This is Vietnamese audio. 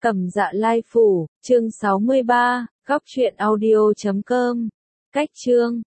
Cẩm Dạ Lai Phủ, chương 63, góc truyện audio.com. Cách chương